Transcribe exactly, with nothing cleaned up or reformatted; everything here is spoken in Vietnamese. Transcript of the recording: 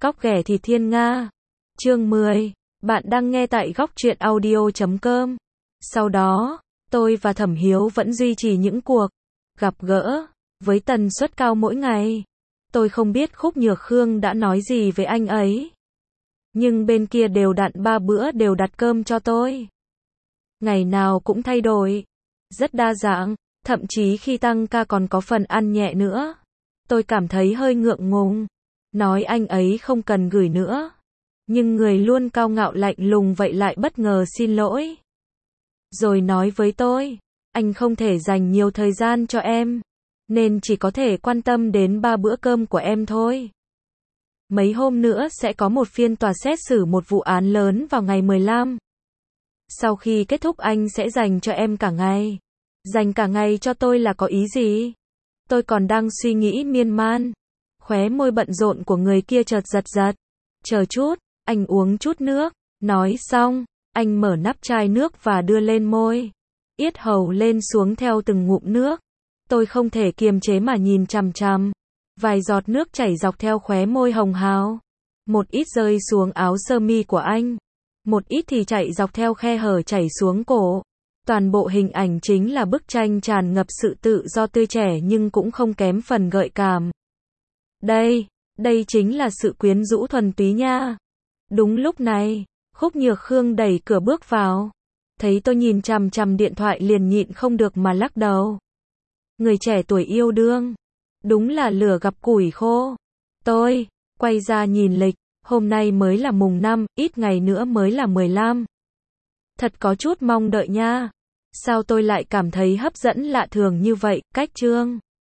Cóc ghẻ thì thiên nga. Chương mười. Bạn đang nghe tại góc truyện audio chấm com. Sau đó, tôi và Thẩm Hiếu vẫn duy trì những cuộc gặp gỡ với tần suất cao mỗi ngày. Tôi không biết Khúc Nhược Khương đã nói gì với anh ấy, nhưng bên kia đều đặn ba bữa đều đặt cơm cho tôi. Ngày nào cũng thay đổi, rất đa dạng, thậm chí khi tăng ca còn có phần ăn nhẹ nữa. Tôi cảm thấy hơi ngượng ngùng, nói anh ấy không cần gửi nữa. Nhưng người luôn cao ngạo lạnh lùng vậy lại bất ngờ xin lỗi. Rồi nói với tôi, anh không thể dành nhiều thời gian cho em, nên chỉ có thể quan tâm đến ba bữa cơm của em thôi. Mấy hôm nữa sẽ có một phiên tòa xét xử một vụ án lớn vào ngày mười lăm. Sau khi kết thúc anh sẽ dành cho em cả ngày. Dành cả ngày cho tôi là có ý gì? Tôi còn đang suy nghĩ miên man. Khóe môi bận rộn của người kia chợt giật giật. Chờ chút, anh uống chút nước. Nói xong, anh mở nắp chai nước và đưa lên môi. Yết hầu lên xuống theo từng ngụm nước. Tôi không thể kiềm chế mà nhìn chằm chằm. Vài giọt nước chảy dọc theo khóe môi hồng hào. Một ít rơi xuống áo sơ mi của anh. Một ít thì chạy dọc theo khe hở chảy xuống cổ. Toàn bộ hình ảnh chính là bức tranh tràn ngập sự tự do tươi trẻ nhưng cũng không kém phần gợi cảm. Đây, đây chính là sự quyến rũ thuần túy nha. Đúng lúc này, Khúc Nhược Khương đẩy cửa bước vào. Thấy tôi nhìn chằm chằm điện thoại liền nhịn không được mà lắc đầu. Người trẻ tuổi yêu đương, đúng là lửa gặp củi khô. Tôi quay ra nhìn lịch, hôm nay mới là mùng năm, ít ngày nữa mới là mười lăm. Thật có chút mong đợi nha. Sao tôi lại cảm thấy hấp dẫn lạ thường như vậy, cách chương